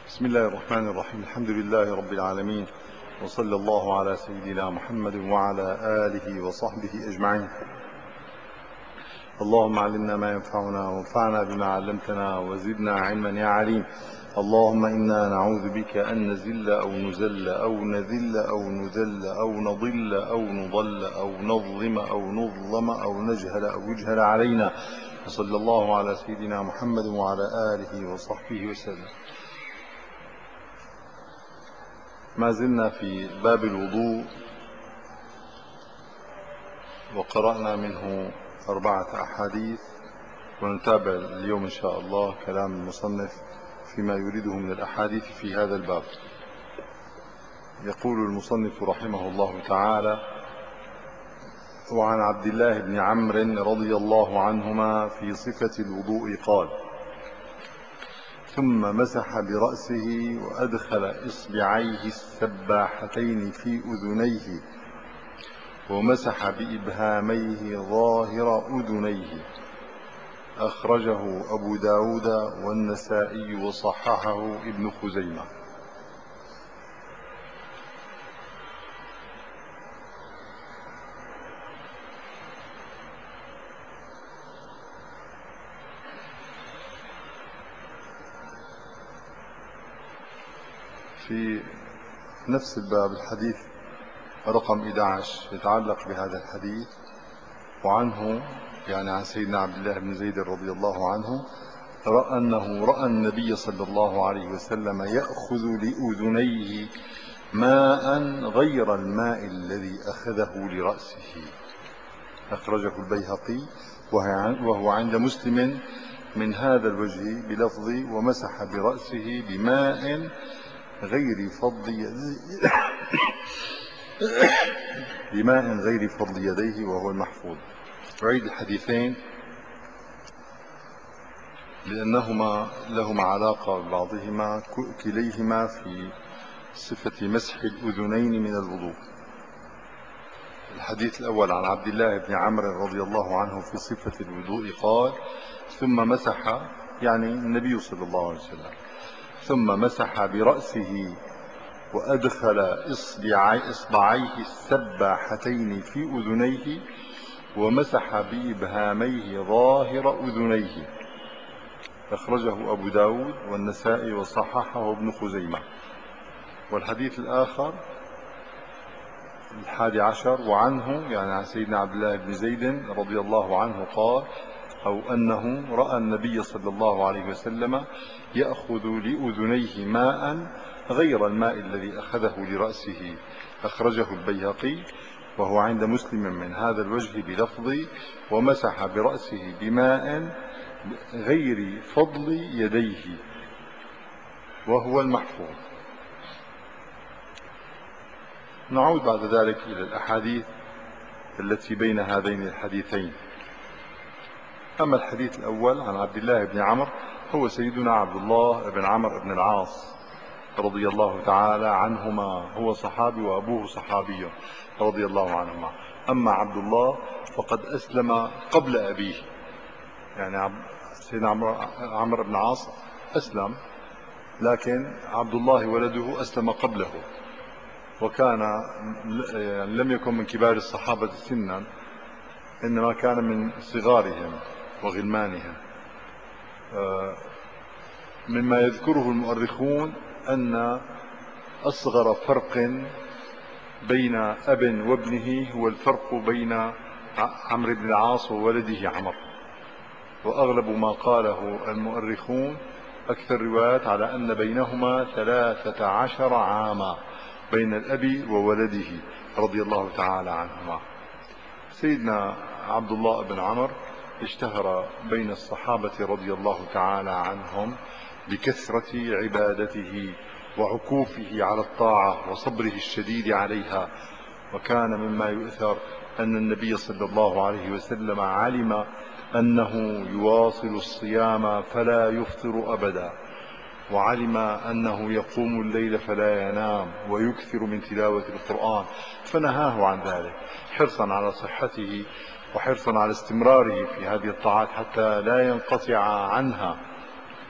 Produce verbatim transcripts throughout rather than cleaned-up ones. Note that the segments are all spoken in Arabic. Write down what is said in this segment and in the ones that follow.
بسم الله الرحمن الرحيم. الحمد لله رب العالمين، وصلى الله على سيدنا محمد وعلى آله وصحبه أجمعين. اللهم علمنا ما ينفعنا وانفعنا بما علمتنا وزدنا علما يا عليم. اللهم إنا نعوذ بك أن نزل أو نزل أو نذل أو نذل أو نضل أو نضل أو نظلم أو نظلم أو نجهل أو يجهل علينا. وصلى الله على سيدنا محمد وعلى آله وصحبه وسلم. ما زلنا في باب الوضوء، وقرأنا منه أربعة أحاديث، ونتابع اليوم إن شاء الله كلام المصنف فيما يريده من الأحاديث في هذا الباب. يقول المصنف رحمه الله تعالى: وعن عبد الله بن عمرو رضي الله عنهما في صفة الوضوء قال: ثم مسح برأسه وأدخل إصبعيه السباحتين في أذنيه ومسح بإبهاميه ظاهر أذنيه. أخرجه أبو داود والنسائي وصححه ابن خزيمة. في نفس الباب الحديث رقم أحد عشر يتعلق بهذا الحديث، وعنه يعني عن سيدنا عبد الله بن زيد رضي الله عنه رأى أنه رأى النبي صلى الله عليه وسلم يأخذ لأذنيه ماء غير الماء الذي أخذه لرأسه. أخرجه البيهقي وهو عند مسلم من هذا الوجه بلفظ: ومسح برأسه بماء غير فضل يديه بماء غير فضل يديه، وهو المحفوظ. أعيد الحديثين لأنهما لهما علاقة ببعضهما، كليهما في صفة مسح الأذنين من الوضوء. الحديث الأول عن عبد الله بن عمرو رضي الله عنه في صفة الوضوء قال: ثم مسح، يعني النبي صلى الله عليه وسلم، ثم مسح برأسه وأدخل إصبعي إصبعيه السباحتين في أذنيه ومسح بإبهاميه ظاهر أذنيه. أخرجه أبو داود والنسائي وصححه ابن خزيمة. والحديث الآخر الحادي عشر وعنه، يعني عن سيدنا عبد الله بن زيد رضي الله عنه قال: أو أنه رأى النبي صلى الله عليه وسلم يأخذ لأذنيه ماء غير الماء الذي أخذه لرأسه. أخرجه البيهقي وهو عند مسلم من هذا الوجه بلفظ: ومسح برأسه بماء غير فضل يديه، وهو المحفوظ. نعود بعد ذلك إلى الأحاديث التي بين هذين الحديثين. أما الحديث الأول عن عبد الله بن عمرو، هو سيدنا عبد الله بن عمرو بن العاص رضي الله تعالى عنهما، هو صحابي وأبوه صحابي رضي الله عنهما. أما عبد الله فقد أسلم قبل أبيه، يعني سيدنا عمرو بن العاص أسلم، لكن عبد الله ولده أسلم قبله، وكان يعني لم يكن من كبار الصحابة سنا، إنما كان من صغارهم وغلمانهم. مما يذكره المؤرخون أن أصغر فرق بين أب وابنه هو الفرق بين عمرو بن العاص وولده عمرو، وأغلب ما قاله المؤرخون أكثر روايات على أن بينهما ثلاثة عشر عاما بين الأب وولده رضي الله تعالى عنهما. سيدنا عبد الله بن عمرو اشتهر بين الصحابة رضي الله تعالى عنهم بكثرة عبادته وعكوفه على الطاعة وصبره الشديد عليها. وكان مما يؤثر أن النبي صلى الله عليه وسلم علم أنه يواصل الصيام فلا يفطر أبدا، وعلم أنه يقوم الليل فلا ينام ويكثر من تلاوة القرآن، فنهاه عن ذلك حرصا على صحته وحرصا على استمراره في هذه الطاعات حتى لا ينقطع عنها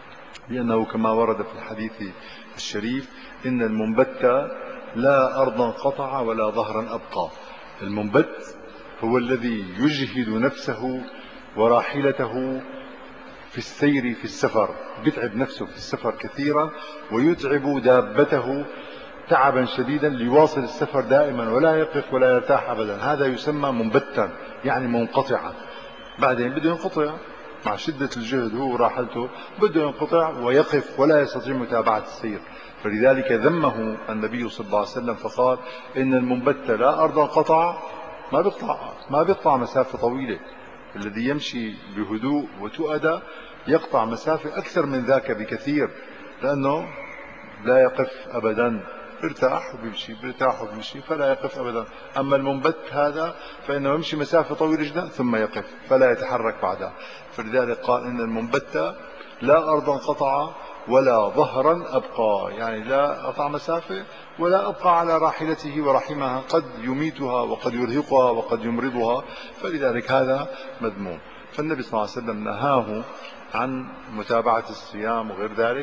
لأنه كما ورد في الحديث الشريف إن المنبت لا أرضا قطع ولا ظهرا أبقى. المنبت هو الذي يجهد نفسه وراحلته في السير في السفر، بيتعب نفسه في السفر كثيرا ويتعب دابته تعبا شديدا ليواصل السفر دائما ولا يقف ولا يرتاح أبدا. هذا يسمى منبتا، يعني منقطعا. بعدين بده ينقطع مع شدة الجهد، هو راحلته بده ينقطع ويقف ولا يستطيع متابعة السير. فلذلك ذمه النبي صلى الله عليه وسلم فقال إن المنبت لا أرضا قطع، ما بيقطع ما بيقطع مسافة طويلة. الذي يمشي بهدوء وتؤدى يقطع مسافة أكثر من ذاك بكثير، لأنه لا يقف أبدا، ارتاح وبيمشي بيرتاح وبيمشي فلا يقف أبدا. أما المنبت هذا فإنه يمشي مسافة طويلة جدا ثم يقف فلا يتحرك بعدها. فلذلك قال إن المنبت لا أرضا قطع ولا ظهرا أبقى، يعني لا قطع مسافة ولا أبقى على راحلته ورحمها، قد يميتها وقد يرهقها وقد يمرضها، فلذلك هذا مذموم. فالنبي صلى الله عليه وسلم نهاه عن متابعة الصيام وغير ذلك.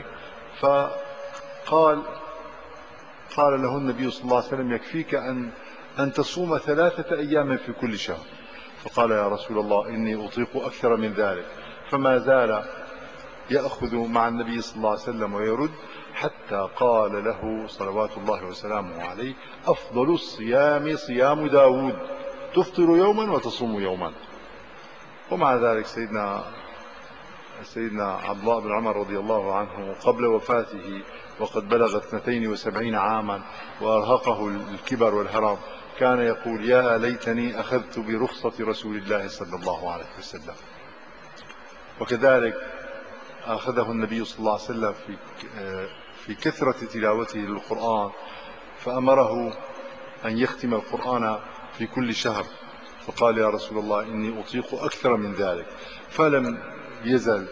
فقال قال له النبي صلى الله عليه وسلم يكفيك أن أن تصوم ثلاثة أيام في كل شهر. فقال يا رسول الله إني أطيق أكثر من ذلك. فما زال يأخذ مع النبي صلى الله عليه وسلم ويرد حتى قال له صلوات الله وسلامه عليه أفضل الصيام صيام داود، تفطر يوما وتصوم يوما. ومع ذلك سيدنا سيدنا عبد الله بن عمر رضي الله عنه قبل وفاته وقد بلغ اثنتين وسبعين عاما وأرهقه الكبر والهرم كان يقول يا ليتني أخذت برخصة رسول الله صلى الله عليه وسلم. وكذلك أخذه النبي صلى الله عليه وسلم في في كثرة تلاوته للقرآن، فأمره أن يختم القرآن في كل شهر، فقال يا رسول الله إني أطيق أكثر من ذلك. فلم يزل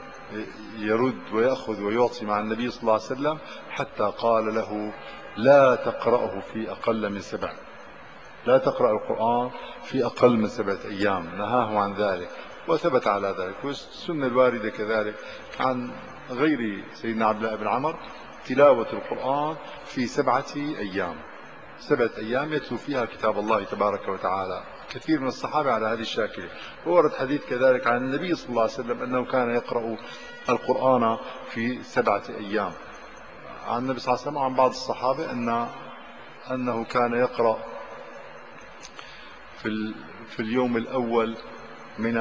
يرد ويأخذ ويعطي مع النبي صلى الله عليه وسلم حتى قال له لا تقرأه في أقل من سبع، لا تقرأ القرآن في أقل من سبعة أيام، نهاه عن ذلك وثبت على ذلك. والسنة الواردة كذلك عن غير سيدنا عبد الله بن عمر تلاوة القرآن في سبعة أيام، سبعة أيام يتلو فيها كتاب الله تبارك وتعالى. كثير من الصحابة على هذه الشاكلة. وورد حديث كذلك عن النبي صلى الله عليه وسلم أنه كان يقرأ القرآن في سبعة أيام. عن النبي صلى الله عليه وسلم وعن بعض الصحابة أن أنه كان يقرأ في في اليوم الأول من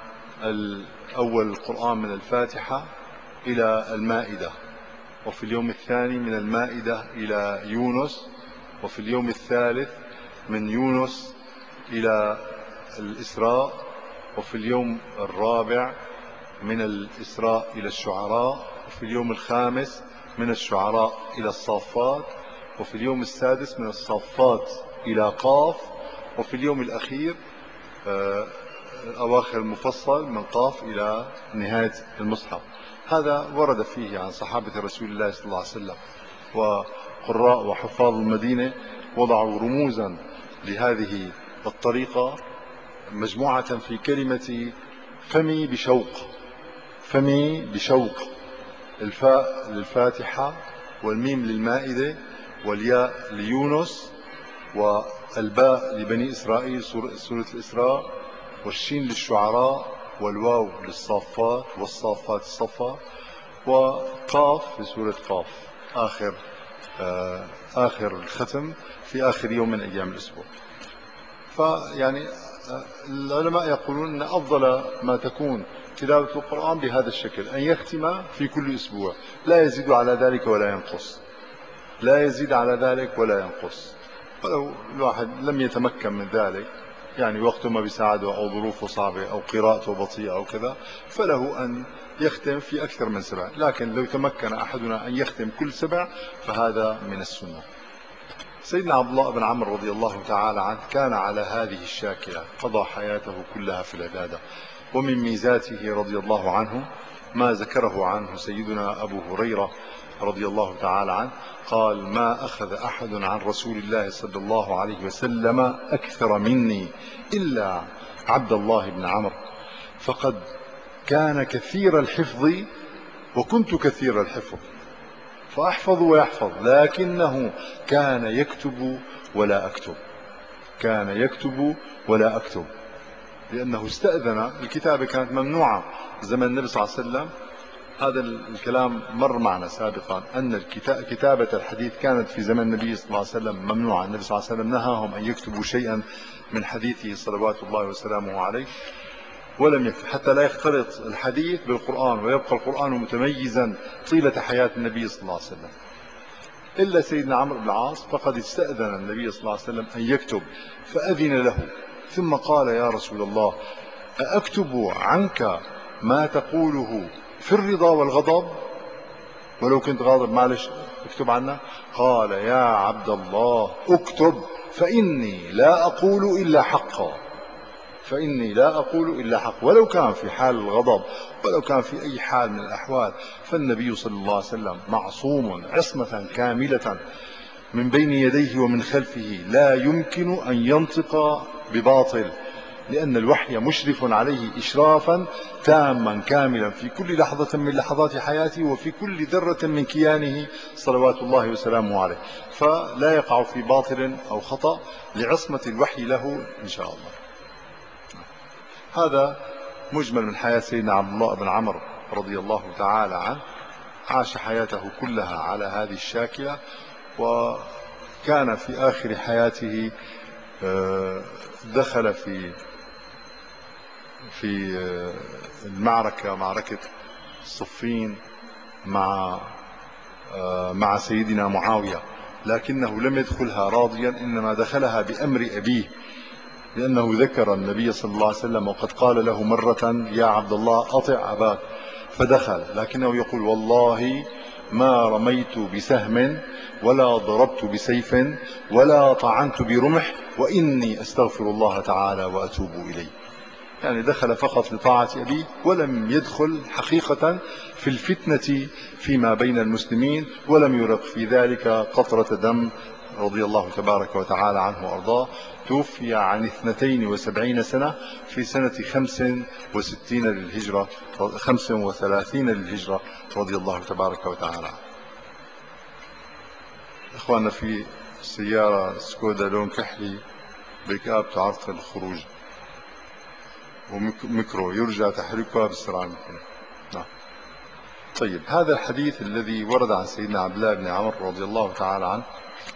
الأول القرآن من الفاتحة إلى المائدة، وفي اليوم الثاني من المائدة إلى يونس، وفي اليوم الثالث من يونس إلى الإسراء، وفي اليوم الرابع من الإسراء إلى الشعراء، وفي اليوم الخامس من الشعراء إلى الصافات، وفي اليوم السادس من الصافات إلى قاف، وفي اليوم الأخير أواخر المفصل من قاف إلى نهاية المصحف. هذا ورد فيه عن صحابة رسول الله صلى الله عليه وسلم. وقراء وحفاظ المدينة وضعوا رموزا لهذه الطريقة مجموعة في كلمة فمي بشوق. فمي بشوق، الفاء للفاتحة والميم للمائدة والياء ليونس والباء لبني إسرائيل سورة الإسراء والشين للشعراء والواو للصافات والصافات الصفا وقاف في سورة قاف آخر آه آخر الختم في آخر يوم من أيام الأسبوع. فيعني العلماء يقولون أن أفضل ما تكون تلاوة القرآن بهذا الشكل، أن يختم في كل أسبوع، لا يزيد على ذلك ولا ينقص، لا يزيد على ذلك ولا ينقص. ولو الواحد لم يتمكن من ذلك، يعني وقته ما بيساعده أو ظروفه صعبة أو قراءته بطيئة أو كذا، فله أن يختم في أكثر من سبع. لكن لو تمكن أحدنا أن يختم كل سبع فهذا من السنة. سيدنا عبد الله بن عمرو رضي الله تعالى عنه كان على هذه الشاكلة، قضى حياته كلها في العبادة. ومن ميزاته رضي الله عنه ما ذكره عنه سيدنا أبو هريرة رضي الله تعالى عنه قال ما أخذ أحد عن رسول الله صلى الله عليه وسلم أكثر مني إلا عبد الله بن عمرو، فقد كان كثير الحفظ وكنت كثير الحفظ فأحفظ ويحفظ، لكنه كان يكتب ولا أكتب، كان يكتب ولا أكتب، لأنه استأذن. الكتابة كانت ممنوعة زمن النبي صلى الله عليه وسلم. هذا الكلام مر معنا سابقا أن كتابة الحديث كانت في زمن النبي صلى الله عليه وسلم ممنوعة. النبي صلى الله عليه وسلم نهاهم أن يكتبوا شيئا من حديثه صلوات الله وسلامه عليه، ولم يكتب حتى لا يختلط الحديث بالقرآن ويبقى القرآن متميزا طيلة حياة النبي صلى الله عليه وسلم. إلا سيدنا عمرو بن العاص فقد استأذن النبي صلى الله عليه وسلم أن يكتب فأذن له، ثم قال: يا رسول الله، أأكتب عنك ما تقوله في الرضا والغضب؟ ولو كنت غاضب معلش اكتب عنا. قال: يا عبد الله، اكتب، فإني لا أقول إلا حقا، فإني لا أقول إلا حق. ولو كان في حال الغضب، ولو كان في أي حال من الأحوال، فالنبي صلى الله عليه وسلم معصوم عصمة كاملة من بين يديه ومن خلفه، لا يمكن أن ينطق بباطل، لأن الوحي مشرف عليه إشرافا تاما كاملا في كل لحظة من لحظات حياته وفي كل ذرة من كيانه صلوات الله وسلامه عليه، فلا يقع في باطل أو خطأ لعصمة الوحي له إن شاء الله. هذا مجمل من حياة سيدنا عبد الله بن عمرو رضي الله تعالى عنه. عاش حياته كلها على هذه الشاكلة، وكان في آخر حياته دخل في في المعركة، معركة صفين، مع مع سيدنا معاوية، لكنه لم يدخلها راضيا، إنما دخلها بأمر أبيه، لأنه ذكر النبي صلى الله عليه وسلم وقد قال له مرة: يا عبد الله، أطع أباك، فدخل، لكنه يقول: والله ما رميت بسهم ولا ضربت بسيف ولا طعنت برمح، وإني أستغفر الله تعالى وأتوب إليه. يعني دخل فقط لطاعة أبيه، ولم يدخل حقيقة في الفتنة فيما بين المسلمين، ولم يرق في ذلك قطرة دم، رضي الله تبارك وتعالى عنه وأرضاه. توفي عن اثنتين وسبعين سنة في سنة خمس وستين للهجرة، خمس وثلاثين للهجرة، رضي الله تبارك وتعالى عنه. إخواننا، في سيارة سكودا لون كحلي بيك اب تعرقل الخروج، وميكرو يرجى تحريكها بالسرعة الممكنة. نعم. طيب، هذا الحديث الذي ورد عن سيدنا عبد الله بن عمرو رضي الله تعالى عنه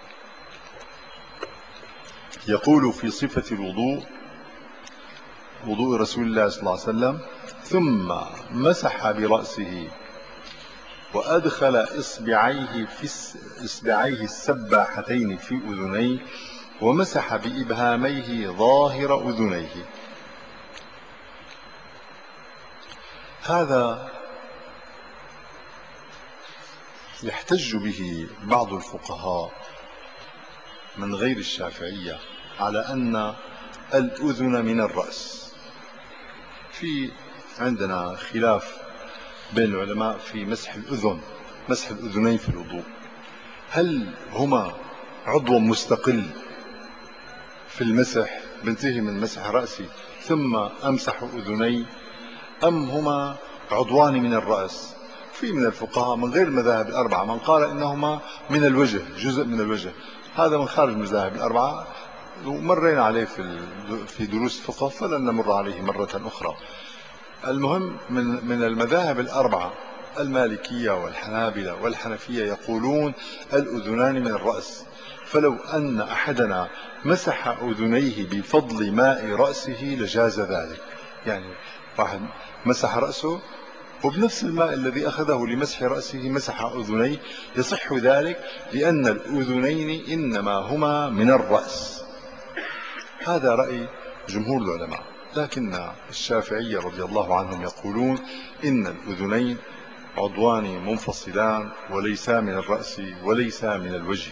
يقول في صفة الوضوء، وضوء رسول الله صلى الله عليه وسلم: ثم مسح برأسه وأدخل إصبعيه في إصبعيه السباحتين في أذنيه، ومسح بإبهاميه ظاهر أذنيه. هذا يحتج به بعض الفقهاء من غير الشافعية على أن الأذن من الرأس. في عندنا خلاف بين العلماء في مسح الأذن، مسح الأذنين في الوضوء، هل هما عضو مستقل في المسح، بنتهي من مسح رأسي ثم أمسح أذني، أم هما عضوان من الرأس؟ في من الفقهاء من غير المذاهب الأربعة من قال إنهما من الوجه، جزء من الوجه. هذا من خارج المذاهب الأربعة، ومرينا عليه في في دروس الفقه، فلن نمر عليه مرة أخرى. المهم، من من المذاهب الأربعة المالكية والحنابلة والحنفية يقولون الأذنان من الرأس، فلو أن أحدنا مسح أذنيه بفضل ماء رأسه لجاز ذلك. يعني واحد مسح رأسه وبنفس الماء الذي أخذه لمسح رأسه مسح أذنيه، يصح ذلك، لأن الأذنين إنما هما من الرأس. هذا رأي جمهور العلماء، لكن الشافعية رضي الله عنهم يقولون إن الأذنين عضوان منفصلان، وليسا من الرأس وليسا من الوجه،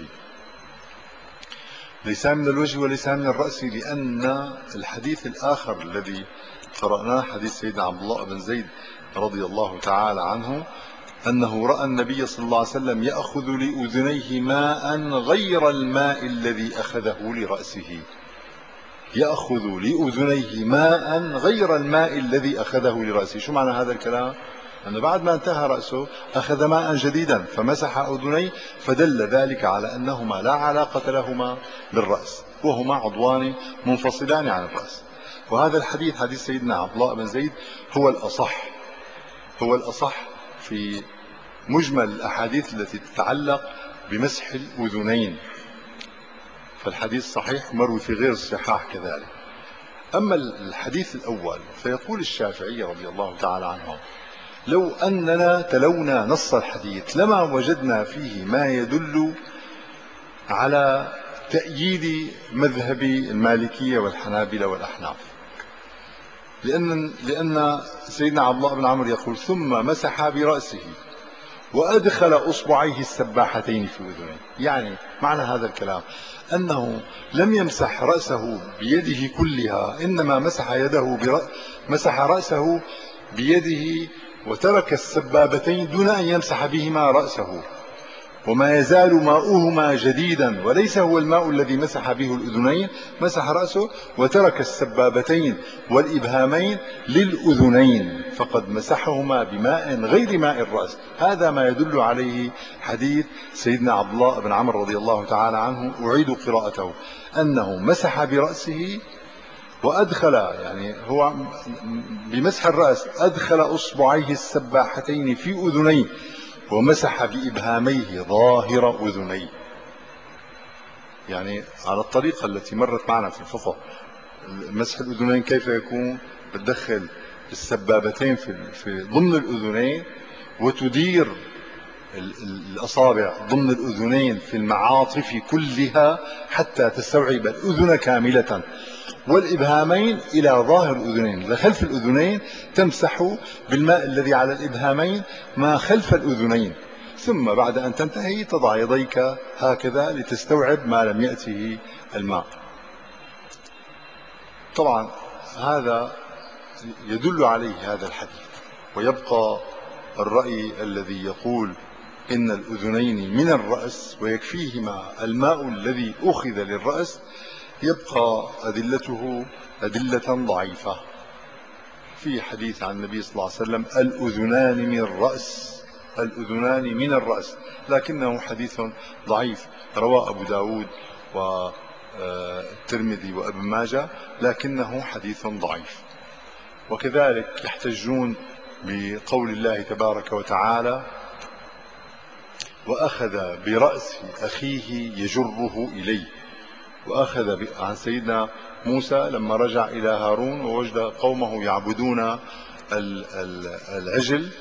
ليسا من الوجه وليسا من الرأس، لأن الحديث الآخر الذي قرأناه، حديث سيدنا عبد الله بن زيد رضي الله تعالى عنه، أنه رأى النبي صلى الله عليه وسلم يأخذ لأذنيه ماء غير الماء الذي أخذه لرأسه، يأخذ لأذنيه ماء غير الماء الذي أخذه لرأسه. شو معنى هذا الكلام؟ أنه بعد ما انتهى رأسه أخذ ماء جديدا فمسح أذنيه، فدل ذلك على أنهما لا علاقة لهما بالرأس، وهما عضوان منفصلان عن الرأس. وهذا الحديث حديث سيدنا عبد الله بن زيد هو الأصح، هو الأصح في مجمل الأحاديث التي تتعلق بمسح الأذنين، فالحديث صحيح مروي في غير الصحاح كذلك. أما الحديث الأول فيقول الشافعي رضي الله تعالى عنه: لو أننا تلونا نص الحديث لما وجدنا فيه ما يدل على تأييد مذهب المالكية والحنابلة والأحناف، لأن, لأن سيدنا عبد الله بن عمرو يقول: ثم مسح برأسه وأدخل أصبعيه السباحتين في أذنيه. يعني معنى هذا الكلام أنه لم يمسح رأسه بيده كلها، إنما مسح يده برأ... مسح رأسه بيده وترك السبابتين دون أن يمسح بهما رأسه، وما يزال ماؤهما جديدا، وليس هو الماء الذي مسح به الأذنين، مسح رأسه وترك السبابتين والإبهامين للأذنين، فقد مسحهما بماء غير ماء الرأس. هذا ما يدل عليه حديث سيدنا عبد الله بن عمرو رضي الله تعالى عنه، أعيد قراءته، أنه مسح برأسه وأدخل، يعني هو بمسح الرأس أدخل أصبعيه السباحتين في أذنيه ومسح بإبهاميه ظاهر أذنيه. يعني على الطريقة التي مرت معنا في الفقه، مسح الأذنين كيف يكون؟ بتدخل السبابتين في في ضمن الأذنين وتدير الأصابع ضمن الأذنين في المعاطف كلها حتى تستوعب الأذن كاملة، والإبهامين إلى ظاهر الأذنين لخلف الأذنين، تمسح بالماء الذي على الإبهامين ما خلف الأذنين، ثم بعد أن تنتهي تضع يديك هكذا لتستوعب ما لم يأته الماء. طبعا هذا يدل عليه هذا الحديث. ويبقى الرأي الذي يقول إن الأذنين من الرأس ويكفيهما الماء الذي أخذ للرأس، يبقى أدلته أدلة ضعيفة. في حديث عن النبي صلى الله عليه وسلم: الأذنان من الرأس، الأذنان من الرأس، لكنه حديث ضعيف، رواه أبو داود والترمذي وابن ماجه، لكنه حديث ضعيف. وكذلك يحتجون بقول الله تبارك وتعالى: وأخذ برأس أخيه يجره إليه. وأخذ عن سيدنا موسى لما رجع إلى هارون ووجد قومه يعبدون العجل،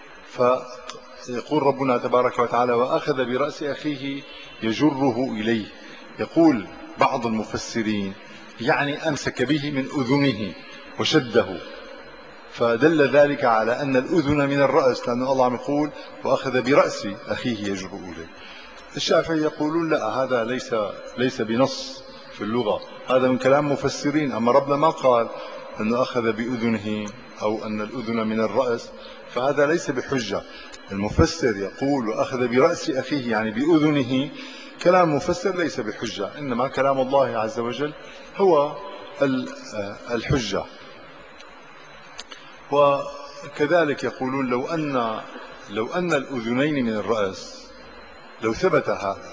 فيقول ربنا تبارك وتعالى: وأخذ برأس أخيه يجره إليه. يقول بعض المفسرين: يعني أمسك به من أذنه وشده، فدل ذلك على أن الأذن من الرأس، لأن الله عم يقول: وأخذ برأس أخيه يجره إليه. الشافعي يقولون: لا، هذا ليس ليس بنص في اللغة، هذا من كلام مفسرين، أما ربنا ما قال أنه أخذ بأذنه أو أن الأذن من الرأس، فهذا ليس بحجة. المفسر يقول: وأخذ برأس أخيه يعني بأذنه، كلام مفسر ليس بحجة، إنما كلام الله عز وجل هو الحجة. وكذلك يقولون: لو أن لو أن الأذنين من الرأس، لو ثبت هذا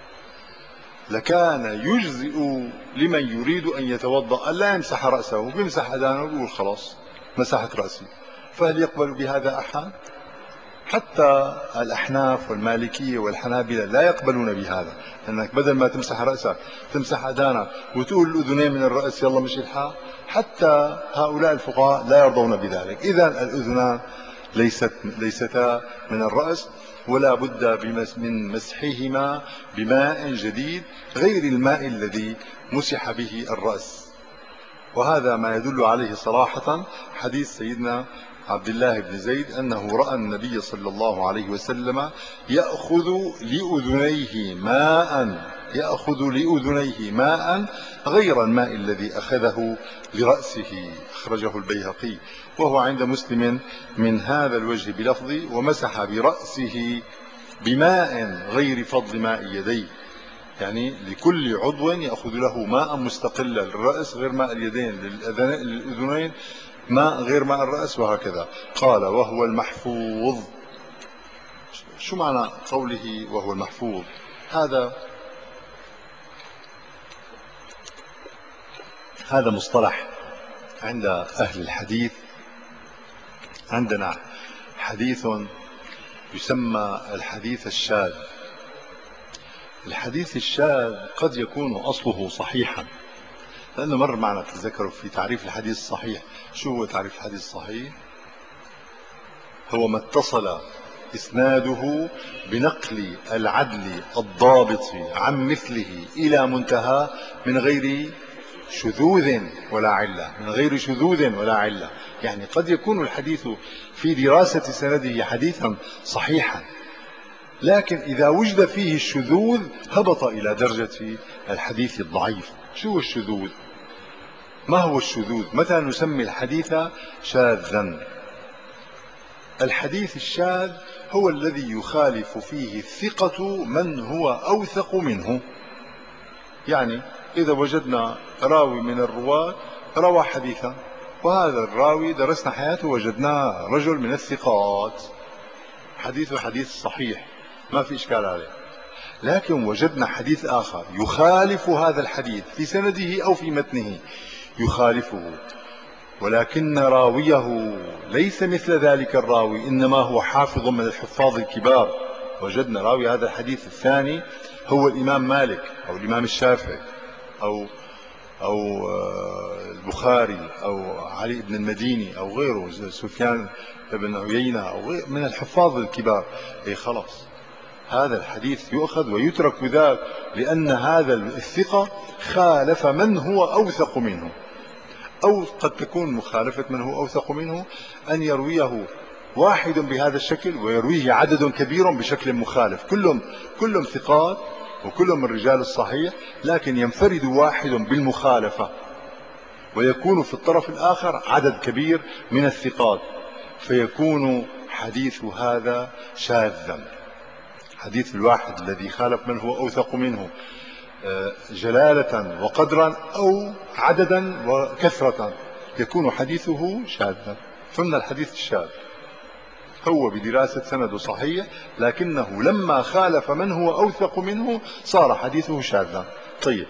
لكان يجزئ لمن يريد أن يتوضأ أن لا يمسح رأسه، بيمسح أذانه ويقول: خلاص مسحت رأسي. فهل يقبل بهذا أحد؟ حتى الأحناف والمالكية والحنابلة لا يقبلون بهذا، أنك بدل ما تمسح رأسك تمسح أذانك وتقول الأذنين من الرأس يلا مشي الحال. حتى هؤلاء الفقهاء لا يرضون بذلك. إذن الأذنان ليست ليستا من الرأس، ولا بد من مسحهما بماء جديد غير الماء الذي مسح به الرأس. وهذا ما يدل عليه صراحة حديث سيدنا عبد الله بن زيد أنه رأى النبي صلى الله عليه وسلم يأخذ لأذنيه ماء يأخذ لأذنيه ماء غير الماء الذي أخذه لرأسه. أخرجه البيهقي وهو عند مسلم من هذا الوجه بلفظ: ومسح برأسه بماء غير فضل ماء يديه. يعني لكل عضو يأخذ له ماء مستقلا، للرأس غير ماء اليدين، للأذنين ماء غير ماء الرأس وهكذا. قال وهو المحفوظ. شو معنى قوله وهو المحفوظ؟ هذا هذا مصطلح عند أهل الحديث. عندنا حديث يسمى الحديث الشاذ. الحديث الشاذ قد يكون أصله صحيحا، لأنه مر معنا تذكروا في تعريف الحديث الصحيح. شو هو تعريف الحديث الصحيح؟ هو ما اتصل إسناده بنقل العدل الضابط عن مثله إلى منتهى من غير شذوذ ولا علة، من غير شذوذ ولا علة. يعني قد يكون الحديث في دراسة سنده حديثا صحيحا، لكن إذا وجد فيه الشذوذ هبط إلى درجة الحديث الضعيف. شو هو الشذوذ؟ ما هو الشذوذ؟ متى نسمي الحديث شاذا؟ الحديث الشاذ هو الذي يخالف فيه الثقة من هو أوثق منه. يعني إذا وجدنا راوي من الرواة روى حديثا، وهذا الراوي درسنا حياته وجدناه رجل من الثقات، حديثه حديث صحيح ما في إشكال عليه. لكن وجدنا حديث آخر يخالف هذا الحديث في سنده أو في متنه، يخالفه، ولكن راويه ليس مثل ذلك الراوي، إنما هو حافظ من الحفاظ الكبار. وجدنا راوي هذا الحديث الثاني هو الإمام مالك أو الإمام الشافعي أو أو البخاري أو علي بن المديني أو غيره، سفيان بن عيينة أو غيره من الحفاظ الكبار. أي خلاص هذا الحديث يؤخذ ويترك ذاك، لأن هذا الثقة خالف من هو أوثق منه. أو قد تكون مخالفة من هو أوثق منه أن يرويه واحد بهذا الشكل ويرويه عدد كبير بشكل مخالف، كلهم كلهم ثقات وكلهم من رجال الصحيح، لكن ينفرد واحد بالمخالفة ويكون في الطرف الآخر عدد كبير من الثقات، فيكون حديث هذا شاذا. حديث الواحد الذي خالف من هو أوثق منه جلالة وقدرا أو عددا وكثرة يكون حديثه شاذا. ثم الحديث الشاذ هو بدراسة سنده صحيح، لكنه لما خالف من هو أوثق منه صار حديثه شاذا. طيب،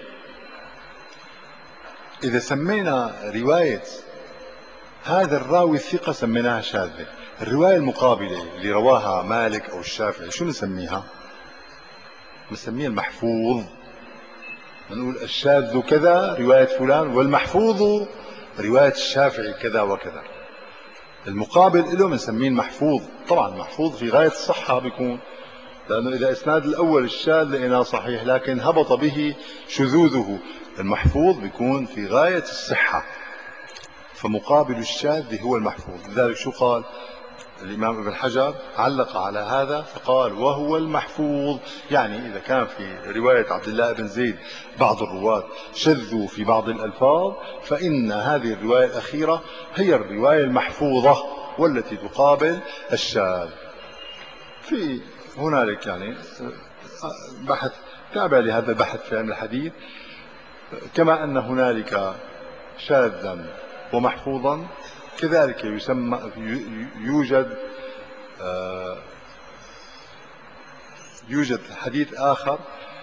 إذا سمينا رواية هذا الراوي الثقة سميناها شاذة، الرواية المقابلة اللي رواها مالك أو الشافعي شو نسميها؟ نسميها المحفوظ. نقول الشاذ كذا رواية فلان، والمحفوظ رواية الشافعي كذا وكذا. المقابل له بنسميه المحفوظ. طبعا محفوظ في غاية الصحة بيكون، لأنه إذا إسناد الأول الشاذ لقيناه صحيح لكن هبط به شذوذه، المحفوظ بيكون في غاية الصحة. فمقابل الشاذ هو المحفوظ. لذلك شو قال الإمام ابن حجر؟ علق على هذا فقال وهو المحفوظ. يعني إذا كان في رواية عبد الله بن زيد بعض الرواة شذوا في بعض الألفاظ، فإن هذه الرواية الأخيرة هي الرواية المحفوظة والتي تقابل الشاذ. في هنالك يعني بحث تابع لهذا البحث في علم الحديث، كما أن هنالك شاذا ومحفوظا، كذلك يسمى يوجد يوجد حديث آخر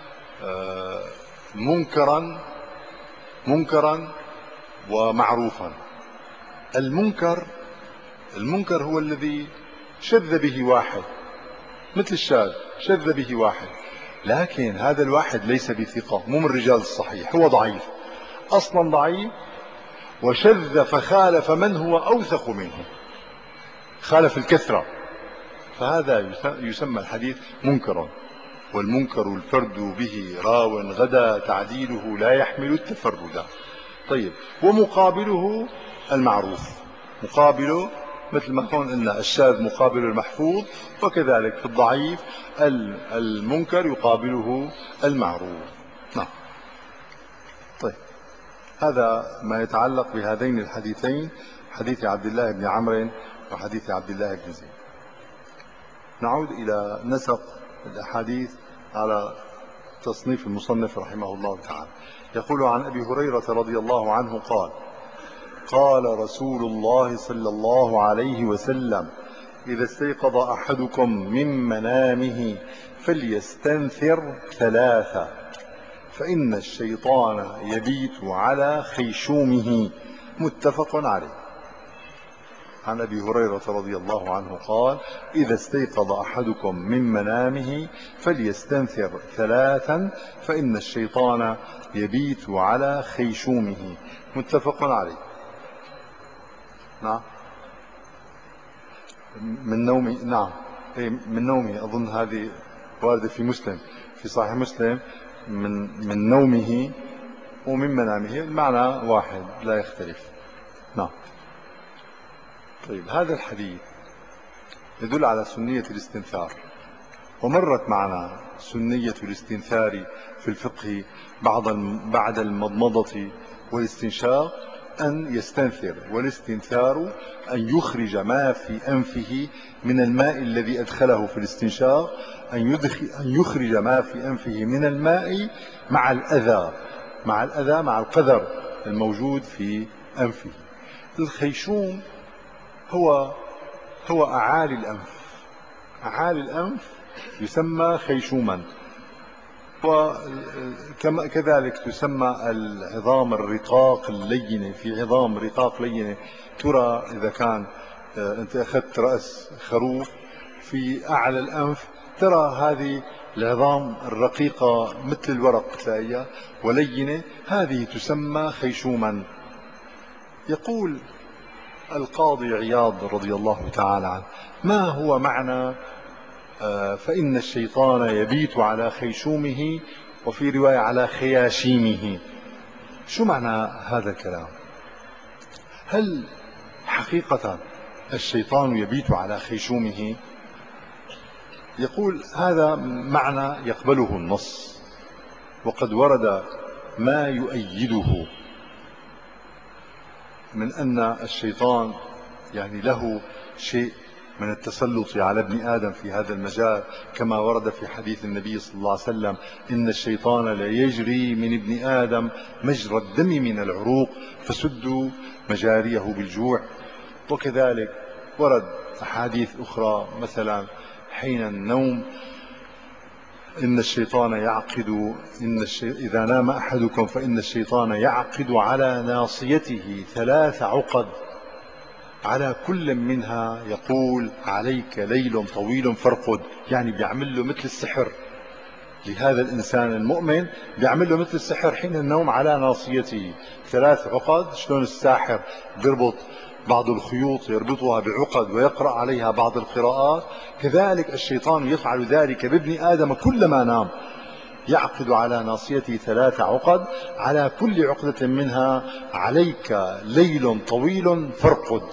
منكرا منكرا ومعروفا. المنكر المنكر هو الذي شذ به واحد، مثل الشاذ شذ به واحد، لكن هذا الواحد ليس بثقة، مو من رجال الصحيح، هو ضعيف أصلا، ضعيف وشذ فخالف من هو أوثق منه، خالف الكثرة، فهذا يسمى الحديث منكرا. والمنكر الفرد به راو غدا تعديله لا يحمل التفرد. طيب، ومقابله المعروف، مقابله مثل ما هون قلنا الشاذ مقابل المحفوظ، وكذلك في الضعيف المنكر يقابله المعروف. نعم. طيب، هذا ما يتعلق بهذين الحديثين، حديث عبد الله بن عمرو وحديث عبد الله بن زيد. نعود إلى نسق الأحاديث على تصنيف المصنف رحمه الله تعالى. يقول عن أبي هريرة رضي الله عنه قال قال رسول الله صلى الله عليه وسلم: إذا استيقظ أحدكم من منامه فليستنثر ثلاثة، فإن الشيطان يبيت على خيشومه. متفق عليه. عن أبي هريرة رضي الله عنه قال: إذا استيقظ أحدكم من منامه فليستنثر ثلاثا، فإن الشيطان يبيت على خيشومه. متفق عليه. نعم. من نومي. نعم، من نومي. أظن هذه واردة في مسلم، في صحيح مسلم. من من نومه ومن منامه المعنى واحد لا يختلف. نعم. طيب، هذا الحديث يدل على سنية الاستنثار، ومرت معنا سنية الاستنثار في الفقه بعد المضمضة والاستنشاق أن يستنثر، والاستنثار أن يخرج ما في أنفه من الماء الذي أدخله في الاستنشاق، أن يخرج ما في أنفه من الماء مع الأذى مع الأذى مع القذر الموجود في أنفه. الخيشوم هو هو أعالي الأنف. أعالي الأنف يسمى خيشوما، وكذلك تسمى العظام الرقاق اللينة. في عظام رقاق لينة، ترى إذا كان أنت أخذت رأس خروف في أعلى الأنف، ترى هذه العظام الرقيقة مثل الورق تلاقيها ولينة، هذه تسمى خيشوما. يقول القاضي عياض رضي الله تعالى عنه: ما هو معنى فإن الشيطان يبيت على خيشومه، وفي رواية على خياشيمه؟ شو معنى هذا الكلام؟ هل حقيقة الشيطان يبيت على خيشومه؟ يقول هذا معنى يقبله النص، وقد ورد ما يؤيده من أن الشيطان يعني له شيء من التسلط على ابن آدم في هذا المجال، كما ورد في حديث النبي صلى الله عليه وسلم: إن الشيطان لا يجري من ابن آدم مجرى الدم من العروق فسدوا مجاريه بالجوع. وكذلك ورد أحاديث أخرى، مثلا حين النوم: إن الشيطان يعقد إن الشي... إذا نام أحدكم فإن الشيطان يعقد على ناصيته ثلاث عقد، على كل منها يقول: عليك ليل طويل فارقد. يعني بيعمل له مثل السحر لهذا الإنسان المؤمن، بيعمل له مثل السحر حين النوم على ناصيته ثلاث عقد. شلون الساحر بيربط بعض الخيوط يربطها بعقد ويقرأ عليها بعض القراءات، كذلك الشيطان يفعل ذلك بابن آدم كلما نام. يعقد على ناصيته ثلاث عقد، على كل عقدة منها: عليك ليل طويل فارقد.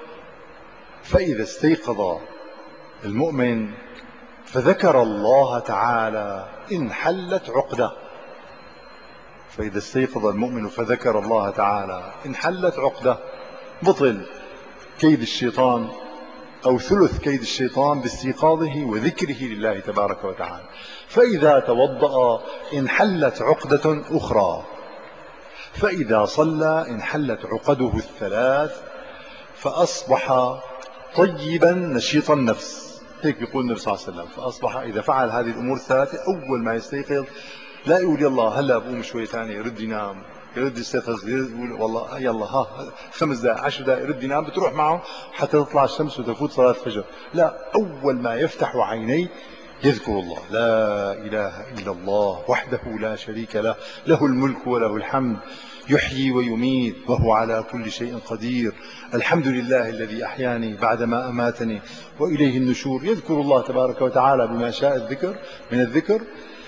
فإذا استيقظ المؤمن فذكر الله تعالى انحلت عقدة. فإذا استيقظ المؤمن فذكر الله تعالى انحلت عقدة، بطل كيد الشيطان أو ثلث كيد الشيطان باستيقاظه وذكره لله تبارك وتعالى. فإذا توضأ انحلت عقدة أخرى، فإذا صلى انحلت عقده الثلاث، فأصبح طيبا نشيط النفس. هيك بيقول النبي صلى الله عليه وسلم: فأصبح إذا فعل هذه الأمور الثلاثة أول ما يستيقظ لا يقول يلا هلا بقوم شوي ثاني يرد ينام، يرد يستيقظ يقول والله يلا ها خمس دقائق عشر دقائق يرد ينام، بتروح معه حتى تطلع الشمس وتفوت صلاة الفجر. لا، أول ما يفتح عينيه يذكر الله: لا إله إلا الله وحده لا شريك له، له الملك وله الحمد، يحيي ويميت وهو على كل شيء قدير، الحمد لله الذي أحياني بعدما أماتني وإليه النشور. يذكر الله تبارك وتعالى بما شاء الذكر من الذكر،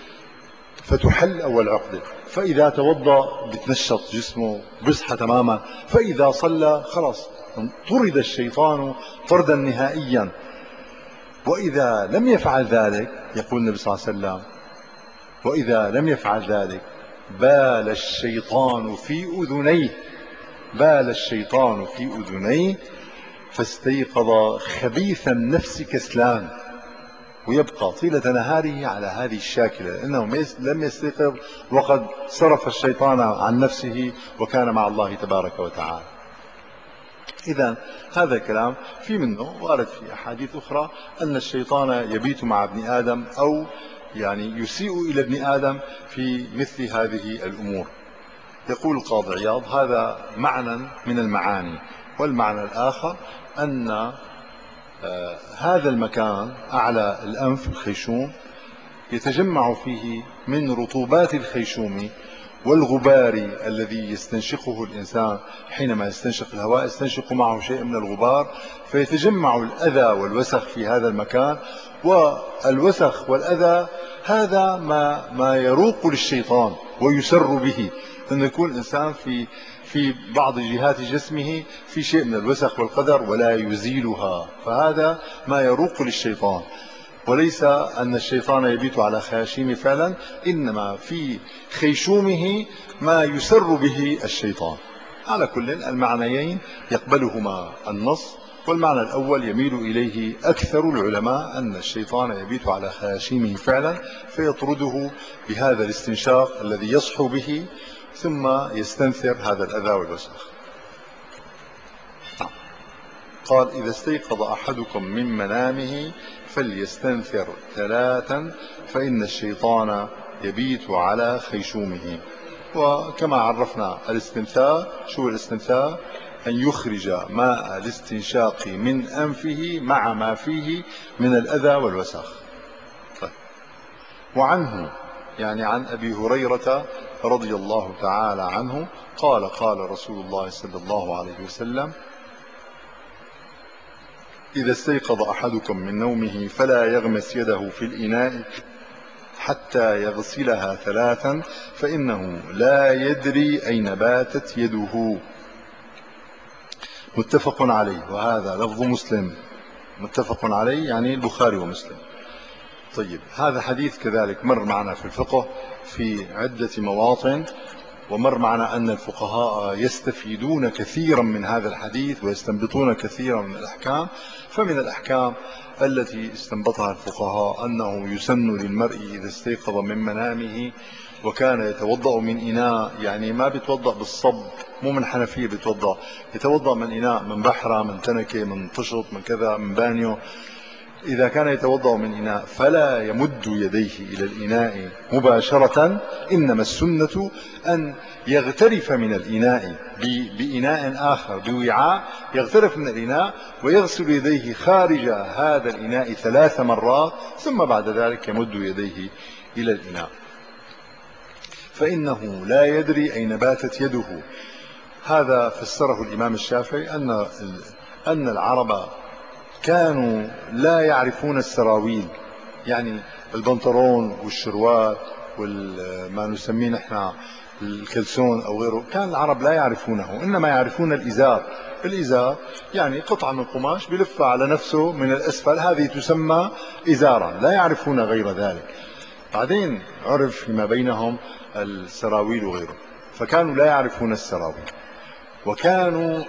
فتحل أول عقدة. فإذا توضأ بتنشط جسمه بصحى تماما. فإذا صلى خلاص طرد الشيطان طردا نهائيا. وإذا لم يفعل ذلك، يقول النبي صلى الله عليه وسلم: وإذا لم يفعل ذلك بال الشيطان في أذنيه بال الشيطان في أذنيه فاستيقظ خبيث النفس كسلان، ويبقى طيلة نهاره على هذه الشاكلة، لأنه لم يستيقظ وقد صرف الشيطان عن نفسه وكان مع الله تبارك وتعالى. إذا هذا الكلام في منه وارد في أحاديث أخرى أن الشيطان يبيت مع ابن آدم أو يعني يسيء إلى ابن آدم في مثل هذه الأمور. يقول القاضي عياض: هذا معنى من المعاني. والمعنى الآخر أن آه هذا المكان أعلى الأنف الخيشوم يتجمع فيه من رطوبات الخيشوم والغبار الذي يستنشقه الإنسان حينما يستنشق الهواء، يستنشق معه شيء من الغبار، فيتجمع الأذى والوسخ في هذا المكان. والوسخ والأذى هذا ما ما يروق للشيطان ويسر به، أن يكون الإنسان في في بعض جهات جسمه في شيء من الوسخ والقدر ولا يزيلها، فهذا ما يروق للشيطان. وليس أن الشيطان يبيت على خياشيم فعلا، إنما في خيشومه ما يسر به الشيطان. على كل المعنيين يقبلهما النص، والمعنى الأول يميل إليه أكثر العلماء، أن الشيطان يبيت على خياشيمه فعلا فيطرده بهذا الاستنشاق الذي يصحو به ثم يستنثر هذا الأذى والوسخ. قال: إذا استيقظ أحدكم من منامه فليستنثر ثلاثا فإن الشيطان يبيت على خيشومه. وكما عرفنا الاستنثار، شو الاستنثار؟ أن يخرج ماء الاستنشاق من أنفه مع ما فيه من الأذى والوسخ. طيب. وعنه يعني عن أبي هريرة رضي الله تعالى عنه قال: قال رسول الله صلى الله عليه وسلم: إذا استيقظ أحدكم من نومه فلا يغمس يده في الإناء حتى يغسلها ثلاثا فإنه لا يدري أين باتت يده. متفق عليه، وهذا لفظ مسلم. متفق عليه يعني البخاري ومسلم. طيب، هذا حديث كذلك مر معنا في الفقه في عدة مواطن، ومر معنا أن الفقهاء يستفيدون كثيرا من هذا الحديث ويستنبطون كثيرا من الأحكام. فمن الأحكام التي استنبطها الفقهاء أنه يسن للمرء إذا استيقظ من منامه وكان يتوضأ من إناء، يعني ما بيتوضأ بالصب، مو من حنفية بيتوضأ، يتوضأ من إناء، من بحرة، من تنكة، من طشط، من كذا، من بانيو. إذا كان يتوضأ من إناء فلا يمد يديه إلى الإناء مباشرة، إنما السنة أن يغترف من الإناء بإناء آخر، بوعاء، يغترف من الإناء ويغسل يديه خارج هذا الإناء ثلاث مرات، ثم بعد ذلك يمد يديه إلى الإناء، فإنه لا يدري أين باتت يده. هذا فسره الإمام الشافعي أن أن العرب كانوا لا يعرفون السراويل، يعني البنطلون والشروال وما نسميه نحن الكلسون أو غيره، كان العرب لا يعرفونه، إنما يعرفون الإزار. الإزار يعني قطعة من قماش بلفها على نفسه من الأسفل، هذه تسمى إزارا، لا يعرفون غير ذلك. بعدين عرف فيما بينهم السراويل وغيره، فكانوا لا يعرفون السراويل، وكانوا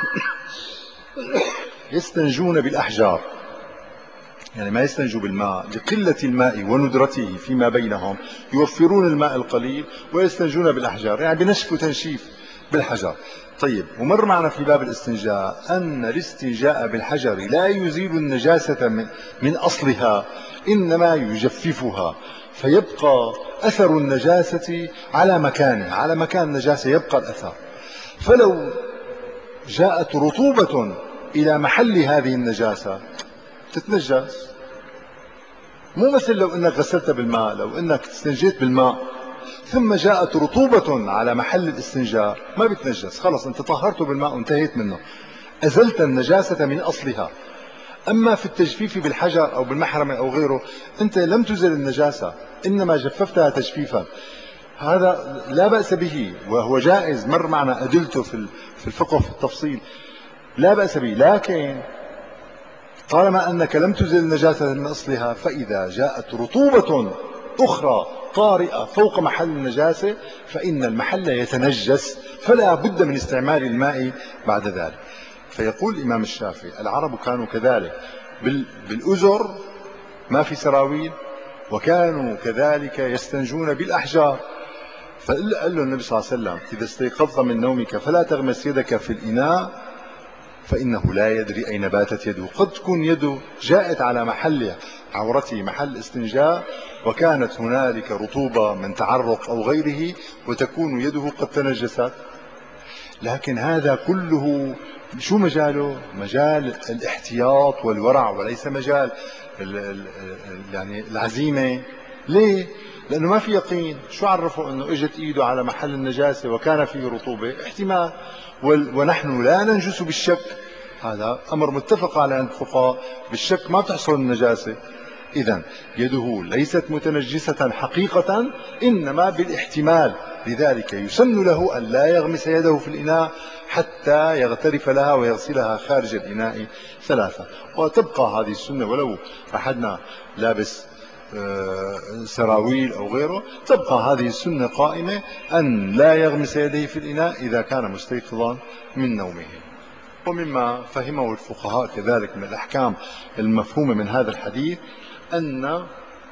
يستنجون بالأحجار، يعني ما يستنجوا بالماء لقلة الماء وندرته فيما بينهم، يوفرون الماء القليل ويستنجون بالأحجار، يعني بنشف وتنشيف بالحجر. طيب، ومر معنا في باب الاستنجاء أن الاستنجاء بالحجر لا يزيل النجاسة من, من أصلها، إنما يجففها، فيبقى أثر النجاسة على مكانها، على مكان النجاسة يبقى الأثر. فلو جاءت رطوبة إلى محل هذه النجاسة تتنجس، مو مثل لو انك غسلت بالماء، لو انك استنجيت بالماء ثم جاءت رطوبة على محل الاستنجاء ما بتنجس، خلص انت طهرته بالماء وانتهيت منه، ازلت النجاسة من اصلها. اما في التجفيف بالحجر او بالمحرمة او غيره، انت لم تزل النجاسة، انما جففتها تجفيفا، هذا لا بأس به وهو جائز، مر معنا ادلته في الفقه في التفصيل، لا بأس به. لكن طالما أنك لم تزل النجاسة من أصلها، فإذا جاءت رطوبة أخرى طارئة فوق محل النجاسة فإن المحل يتنجس، فلا بد من استعمال الماء بعد ذلك. فيقول الإمام الشافعي العرب كانوا كذلك بالأزر، ما في سراويل، وكانوا كذلك يستنجون بالأحجار. فقال له النبي صلى الله عليه وسلم: إذا استيقظت من نومك فلا تغمس يدك في الإناء فإنه لا يدري أين باتت يده. قد تكون يده جاءت على محل عورته، محل استنجاء، وكانت هنالك رطوبة من تعرق أو غيره، وتكون يده قد تنجست. لكن هذا كله شو مجاله؟ مجال الاحتياط والورع، وليس مجال يعني العزيمة. ليه؟ لأنه ما في يقين. شو عرفوا أنه اجت إيده على محل النجاسة وكان فيه رطوبة؟ احتمال. ونحن لا ننجس بالشك، هذا أمر متفق على عند الفقهاء، بالشك ما تحصل النجاسة. إذن يده ليست متنجسة حقيقة، إنما بالاحتمال. لذلك يسن له أن لا يغمس يده في الإناء حتى يغترف لها ويغسلها خارج الإناء ثلاثة. وتبقى هذه السنة ولو أحدنا لابس سراويل أو غيره، تبقى هذه السنة قائمة أن لا يغمس يديه في الإناء إذا كان مستيقظا من نومه. ومما فهمه الفقهاء كذلك من الأحكام المفهومة من هذا الحديث أن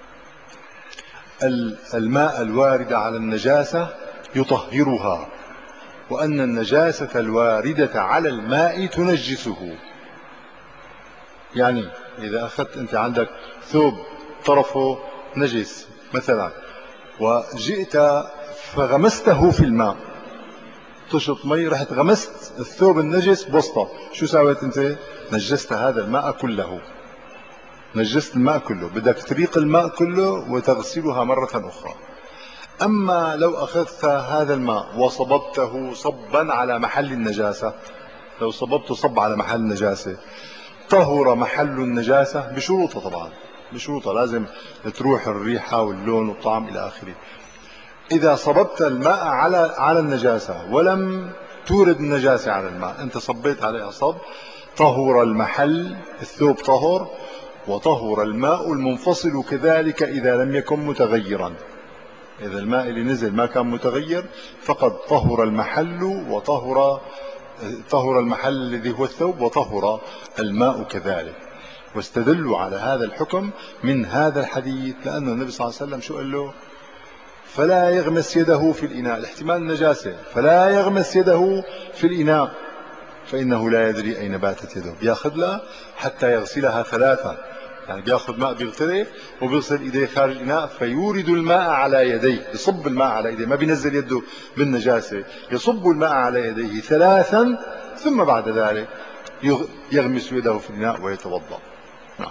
الماء الوارد على النجاسة يطهرها، وأن النجاسة الواردة على الماء تنجسه. يعني إذا أخذت أنت عندك ثوب طرفه نجس مثلا، وجئت فغمسته في الماء، تشط مي، رحت غمست الثوب النجس بوسطه، شو سويت أنت؟ نجست هذا الماء كله، نجست الماء كله. بدك تريق الماء كله وتغسلها مرة أخرى. أما لو أخذت هذا الماء وصببته صبا على محل النجاسة، لو صببته صب على محل النجاسة، طهر محل النجاسة بشروطه، طبعا بشروطه، لازم تروح الريحة واللون والطعم إلى آخره. إذا صببت الماء على على النجاسة ولم تورد النجاسة على الماء، أنت صبيت عليها صب، طهر المحل، الثوب طهر، وطهر الماء المنفصل كذلك إذا لم يكن متغيرا. إذا الماء اللي نزل ما كان متغير فقد طهر المحل، وطهر طهر المحل الذي هو الثوب، وطهر الماء كذلك. واستدلوا على هذا الحكم من هذا الحديث، لأن النبي صلى الله عليه وسلم شو قال له؟ فلا يغمس يده في الإناء، الاحتمال النجاسة، فلا يغمس يده في الإناء فإنه لا يدري أين باتت يده. بياخذ لها حتى يغسلها ثلاثة، يعني بياخذ ماء بيغترف وبيغسل ايديه خارج الإناء، فيورد الماء على يديه، يصب الماء على يديه، ما بينزل يده بالنجاسة، يصب الماء على يديه ثلاثا، ثم بعد ذلك يغمس يده في الإناء ويتوضأ. نعم.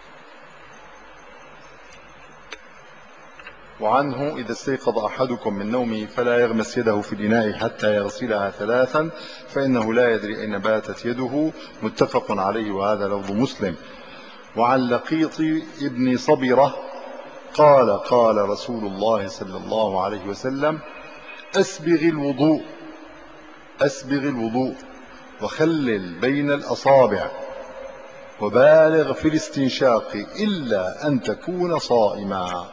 وعنه إذا استيقظ أحدكم من نومه فلا يغمس يده في الإناء حتى يغسلها ثلاثا فإنه لا يدري أين باتت يده، متفق عليه، وهذا لفظ مسلم. وعن لقيط ابن صبرة قال قال رسول الله صلى الله عليه وسلم: أسبغ الوضوء أسبغ الوضوء وخلل بين الأصابع وبالغ في الاستنشاق إلا أن تكون صائما.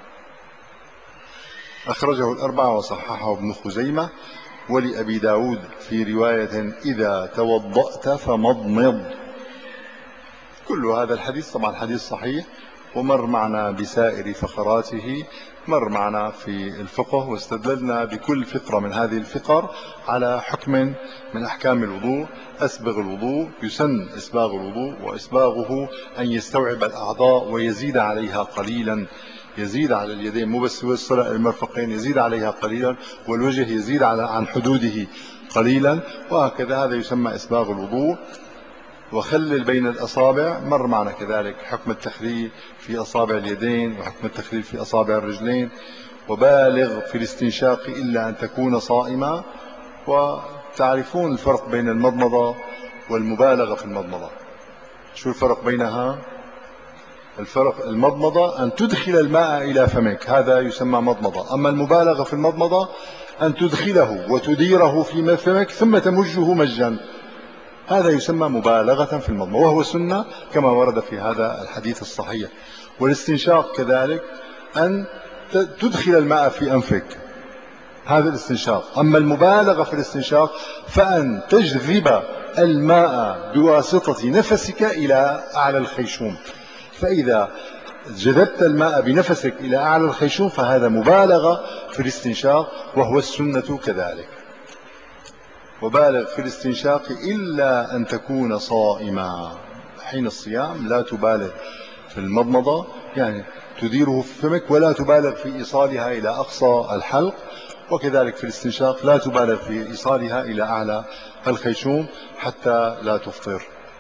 أخرجه الأربعة وصححه ابن خزيمة. ولأبي داود في رواية: إذا توضأت فمضمض. كل هذا الحديث طبعا حديث صحيح، ومر معنا بسائر فقراته، مر معنا في الفقه، واستدللنا بكل فقرة من هذه الفقر على حكم من أحكام الوضوء. أسبغ الوضوء، يسن إسباغ الوضوء، وإسباغه أن يستوعب الأعضاء ويزيد عليها قليلا، يزيد على اليدين، مو بس يوصل المرفقين، يزيد عليها قليلا، والوجه يزيد على عن حدوده قليلا، وهكذا. هذا يسمى إسباغ الوضوء. وخلل بين الأصابع، مر معنا كذلك حكم التخليل في أصابع اليدين وحكم التخليل في أصابع الرجلين. وبالغ في الاستنشاق إلا أن تكون صائما. وتعرفون الفرق بين المضمضة والمبالغة في المضمضة. شو الفرق بينها؟ الفرق: المضمضة أن تدخل الماء إلى فمك، هذا يسمى مضمضة. أما المبالغة في المضمضة أن تدخله وتديره في فمك ثم تمجه مجا، هذا يسمى مبالغة في المضمضة، وهو سنة كما ورد في هذا الحديث الصحيح. والاستنشاق كذلك أن تدخل الماء في أنفك، هذا الاستنشاق. أما المبالغة في الاستنشاق فأن تجذب الماء بواسطة نفسك إلى أعلى الخيشوم، فإذا جذبت الماء بنفسك إلى أعلى الخيشوم فهذا مبالغة في الاستنشاق، وهو السنة كذلك. وبالغ في الاستنشاق إلا أن تكون صائما. حين الصيام لا تبالغ في المضمضة، يعني تديره في فمك، ولا تبالغ في إيصالها إلى أقصى الحلق، وكذلك في الاستنشاق لا تبالغ في إيصالها إلى أعلى الخيشوم حتى لا تفطر.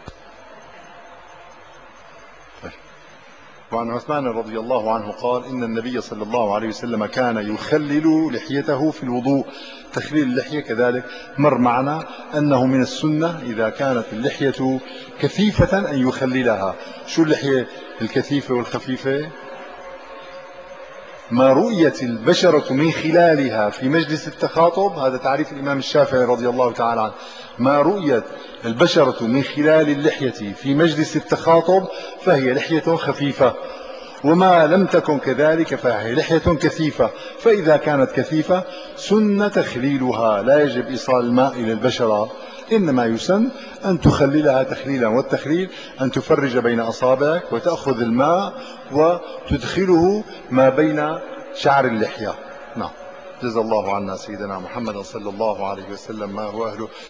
وعن عثمان رضي الله عنه قال إن النبي صلى الله عليه وسلم كان يخلل لحيته في الوضوء. تخليل اللحية كذلك مر معنا أنه من السنة إذا كانت اللحية كثيفة أن يخللها. شو اللحية الكثيفة والخفيفة؟ ما رؤيت البشرة من خلالها في مجلس التخاطب، هذا تعريف الإمام الشافعي رضي الله تعالى عنه. ما رؤيت البشرة من خلال اللحية في مجلس التخاطب فهي لحية خفيفة، وما لم تكن كذلك فهي لحية كثيفة. فإذا كانت كثيفة سن تخليلها، لا يجب إيصال الماء إلى البشرة، إنما يسن أن تخللها تخليلا. والتخليل أن تفرج بين أصابعك وتأخذ الماء وتدخله ما بين شعر اللحية. نعم. جزا الله عنا سيدنا محمد صلى الله عليه وسلم ما هو أهله.